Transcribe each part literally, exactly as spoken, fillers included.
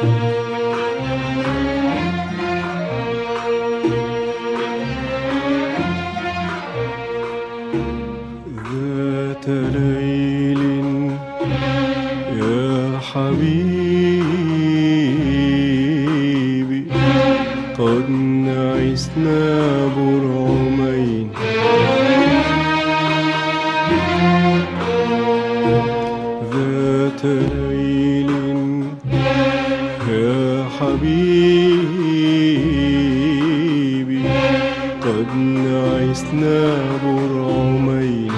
ذات ليل يا حبيبي قد نعسنا برعمين، ذات ليل يا حبيبي قد نعسنا برعمين،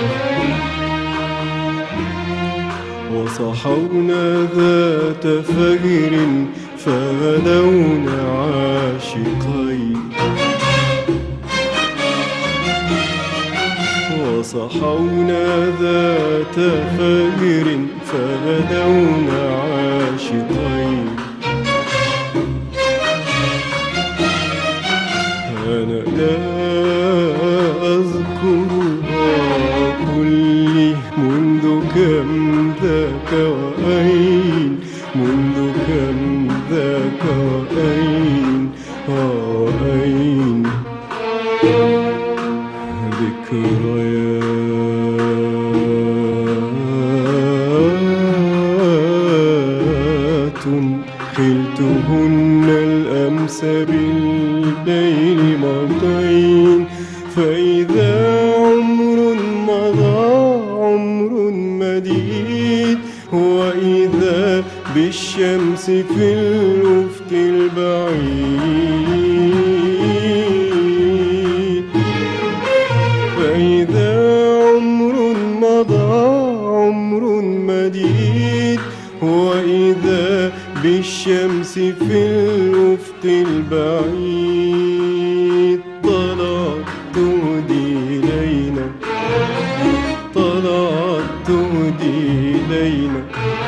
وصحونا ذات فجر فغدونا عاشقين، وصحونا ذات فجر فغدونا عاشقين. أنا لا أذكرها كلي منذ كم ذاك وأين، منذ كم ذاك وأين، وأين ذكريات خلتهن الأمس بالليل مرتين، فإذا عمر مضى عمر مديد، وإذا بالشمس في الأفق البعيد، فإذا عمر مضى عمر مديد، وإذا بالشمس في الأفق البعيد. طلعت تهدي إلينا، طلعت تهدي إلينا،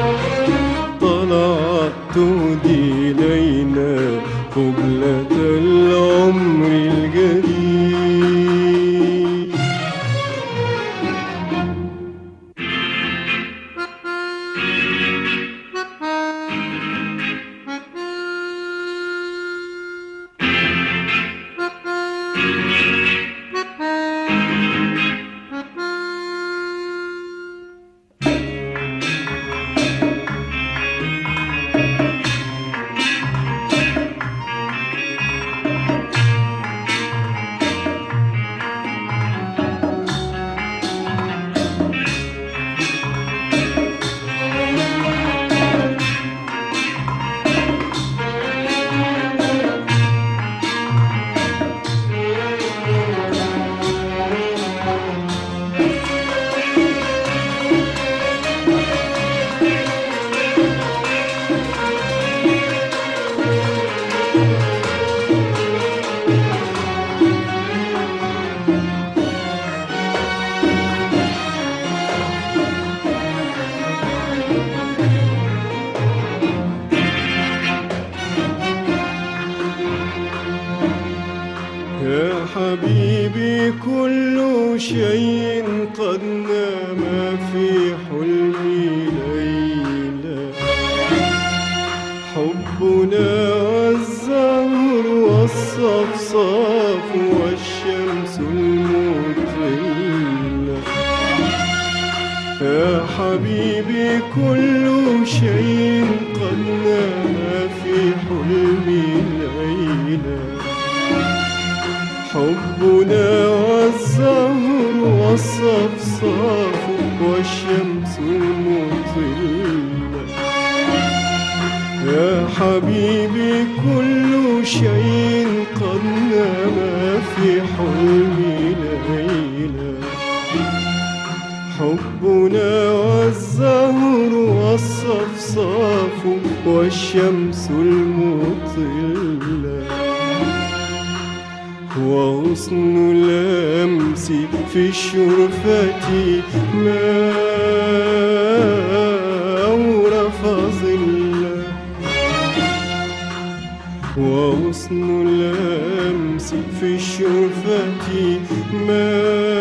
طلعت تهدي إلينا قبلة العمر الجديد. يا حبيبي كل شيء قد نام في حلمي ليلة، حبنا والزهر والصفصاف والشمس المطلة. يا حبيبي كل شيء قد نام في حلمي ليلة، حبنا والزهر والصفصاف والشمس المطلة. يا حبيبي كل شيء قد نام في حلمي ليلة، حبنا والزهر والصفصاف والشمس المطلة. وغصن الأمس في الشرفة ما أورف ظله، وغصن الأمس في الشرفة ما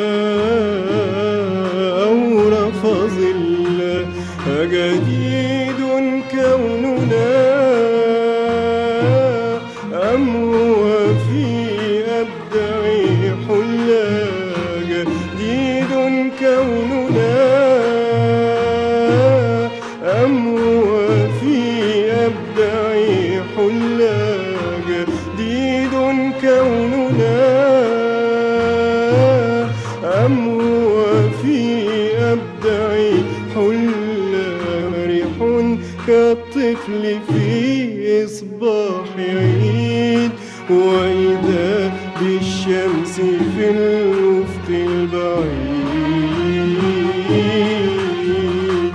أورف ظله. أجديد كوننا كالطفل في إصباح عيد، وإذا بالشمس في الأفق البعيد.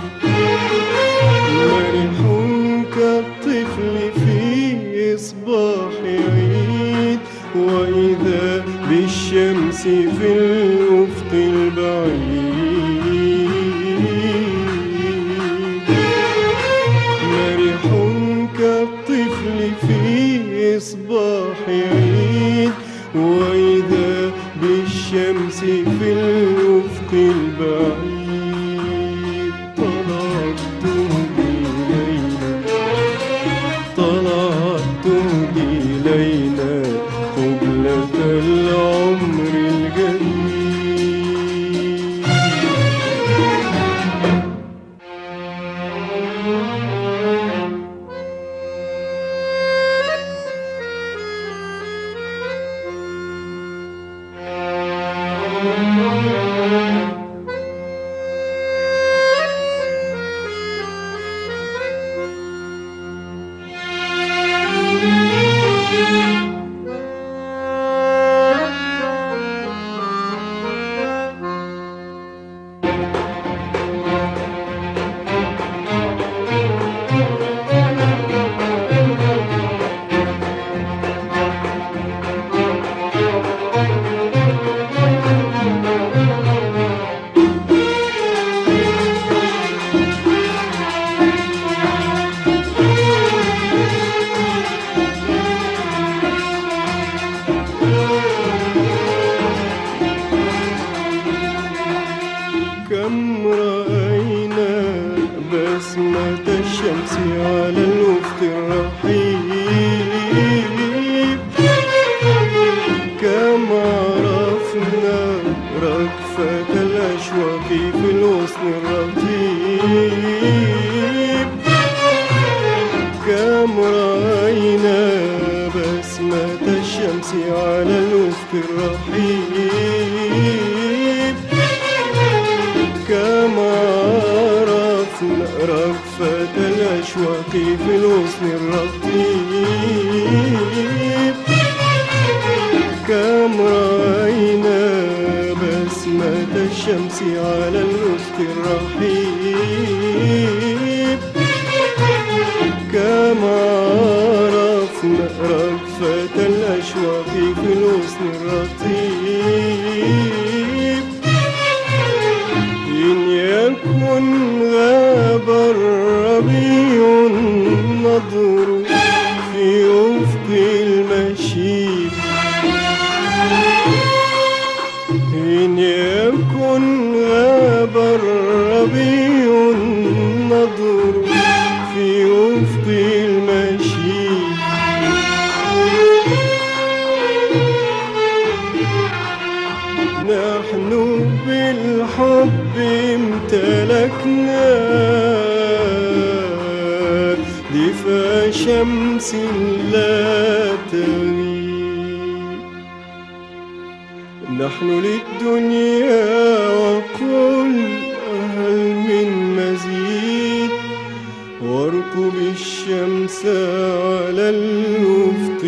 مرح كالطفل في إصباح عيد، وإذا بالشمس في الأفق البعيد. مرح كالطفل في إصباح عيد، وإذا بالشمس في الأفق البعيد. طلعت إلينا طلعت إلينا قبلة العمر الجديد. كم رأينا بسمة الشمس على الأفق الرحيب، كم عرفنا ركفة الأشواق في الغصن الرطيب. كم رأينا بسمة الشمس على الأفق الرحيب، كم عرفنا ركفة الأشواق في الغصن الرطيب. كم رأينا بسمة الشمس على الأفق الرحيب، كم عرفنا ركفة الأشواق في الغصن الرطيب. إن يكن غاب الربيع النضر في أفق المشيب، إن يكن غاب الربيع النضر في أفق المشيب. نحن بالحب امتلكنا دفا شمس لا تغيب. نحن للدنيا وقل هل من مزيد، واركب الشمس على الأفق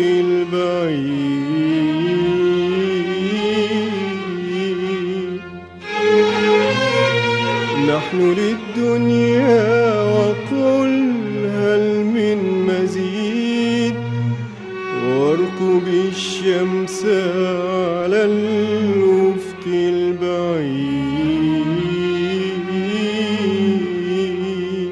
البعيد. نحن للدنيا وقل هل من مزيد، واركب الشمس على الأفق البعيد.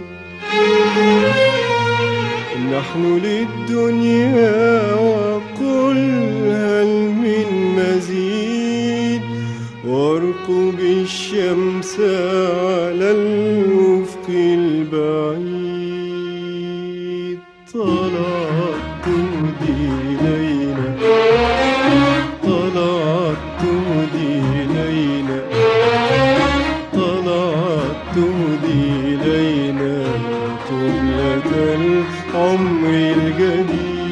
نحن للدنيا وقل هل من مزيد، واركب الشمس على الأفق البعيد. طلعت إلينا طلعت إلينا طلعت إلينا قبلة العمر الجديد.